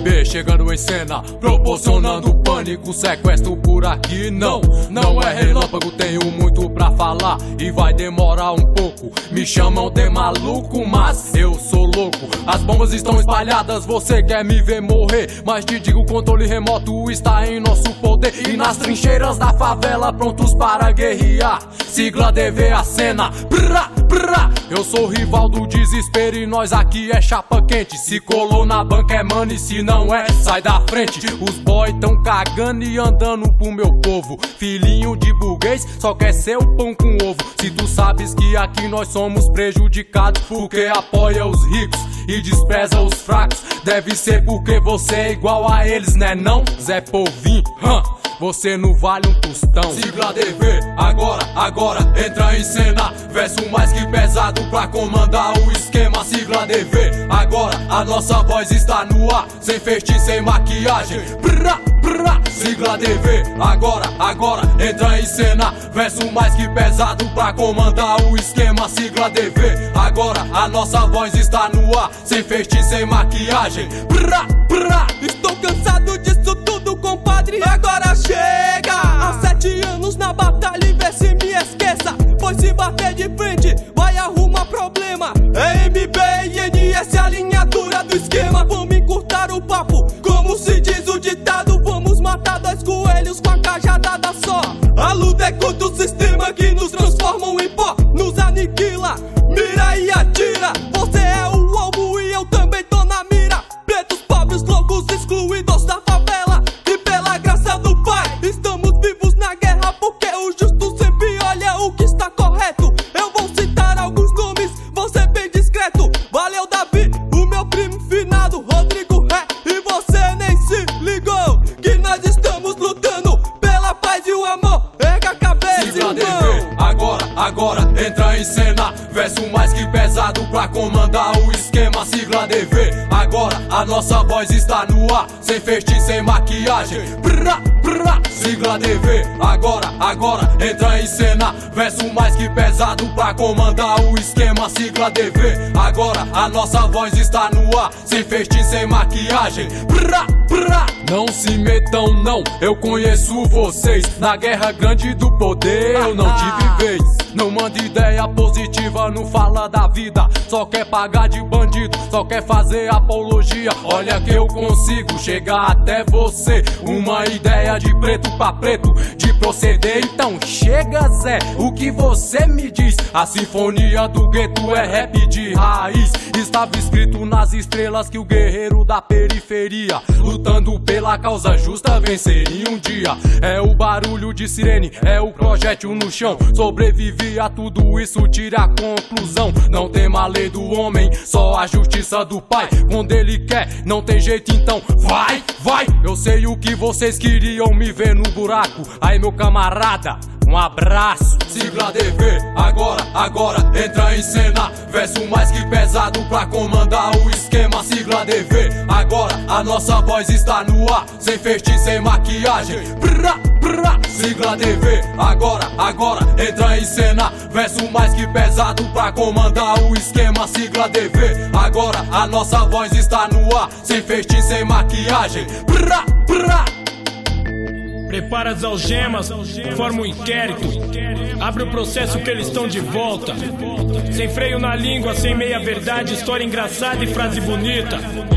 MB chegando em cena, proporcionando pânico, sequestro por aqui. Não é relâmpago, tenho muito pra falar e vai demorar um pouco. Me chamam de maluco, mas eu sou louco. As bombas estão espalhadas, você quer me ver morrer, mas te digo, o controle remoto está em nosso poder. E nas trincheiras da favela, prontos para guerrear. Sigla DV a cena, prá, prá. Eu sou rival do desespero e nós aqui é chapa quente. Se colou na banca é mano e se não é, sai da frente. Os boy tão cagando e andando pro meu povo. Filhinho de burguês só quer ser o pão com ovo. Se tu sabes que aqui nós somos prejudicados porque apoia os ricos e despreza os fracos, deve ser porque você é igual a eles, né não, Zé Povinho? Você não vale um tostão. Sigla DV, agora, entra em cena. Verso mais que pesado pra comandar o esquema. Sigla DV, agora, a nossa voz está no ar. Sem feitiço, sem maquiagem, prá, prá. Sigla DV, agora, entra em cena. Verso mais que pesado pra comandar o esquema. Sigla DV, agora, a nossa voz está no ar. Sem feitiço, sem maquiagem, prá, prá. Estou cansado disso tudo, compadre, agora chega. Há 7 anos na batalha e vê se me esqueça. Pois se bater de frente, vai arrumar problema. É MB e NS, a alinhadura do esquema. Vamos encurtar o papo, como se diz o ditado. Vamos matar 2 coelhos com a cajadada só. A luta é contra o sistema que nos transformam em pó, nos aniquila, mira e atira. Você é o alvo e eu também tô na mira. Pretos, pobres, loucos, excluídos da favela. E pela graça do Pai, estamos vivos na guerra, porque o justo sempre olha o que está correto. Eu vou citar alguns nomes, vou ser bem discreto. Valeu, Davi, o meu primo finado, Rodrigo Ré. E você nem se ligou que nós estamos lutando pela paz e o amor. Erga a cabeça, Sigla irmão. DV, agora, entra em cena. Verso mais que pesado pra comandar o esquema. Sigla DV, agora, a nossa voz está no ar. Sem feitiço, sem maquiagem, prá, prá. Sigla DV, agora, entra em cena. Verso mais que pesado pra comandar o esquema. Sigla DV, agora, a nossa voz está no ar. Sem feitiço, sem maquiagem, prá, prá. Não se metam não, eu conheço vocês. Na guerra grande do poder eu não tive vez. Não manda ideia positiva, não fala da vida. Só quer pagar de bandido, só quer fazer apologia. Olha que eu consigo chegar até você. Uma ideia de preto pra preto, de proceder. Então chega Zé, o que você me diz? A sinfonia do gueto é rap de raiz. Estava escrito nas estrelas que o guerreiro da periferia, lutando pela causa justa, venceria um dia. É o barulho de sirene, é o projétil no chão. Sobrevivi a tudo isso, tira a conclusão. Não tem a lei do homem, só a justiça do pai. Quando ele quer, não tem jeito, então vai, vai. Eu sei o que vocês queriam, me ver no buraco. Aí meu camarada, um abraço. Sigla DV, agora, entra em cena. Verso mais que pesado pra comandar o esquema. Sigla DV, agora, a nossa voz está no ar. Sem feitiço, sem maquiagem, prá, prá. Sigla DV, agora, entra em cena. Verso mais que pesado pra comandar o esquema. Sigla DV, agora, a nossa voz está no ar. Sem feitiço, sem maquiagem, prá, prá. Prepara as algemas, forma um inquérito. Abre o processo que eles estão de volta. Sem freio na língua, sem meia verdade, história engraçada e frase bonita.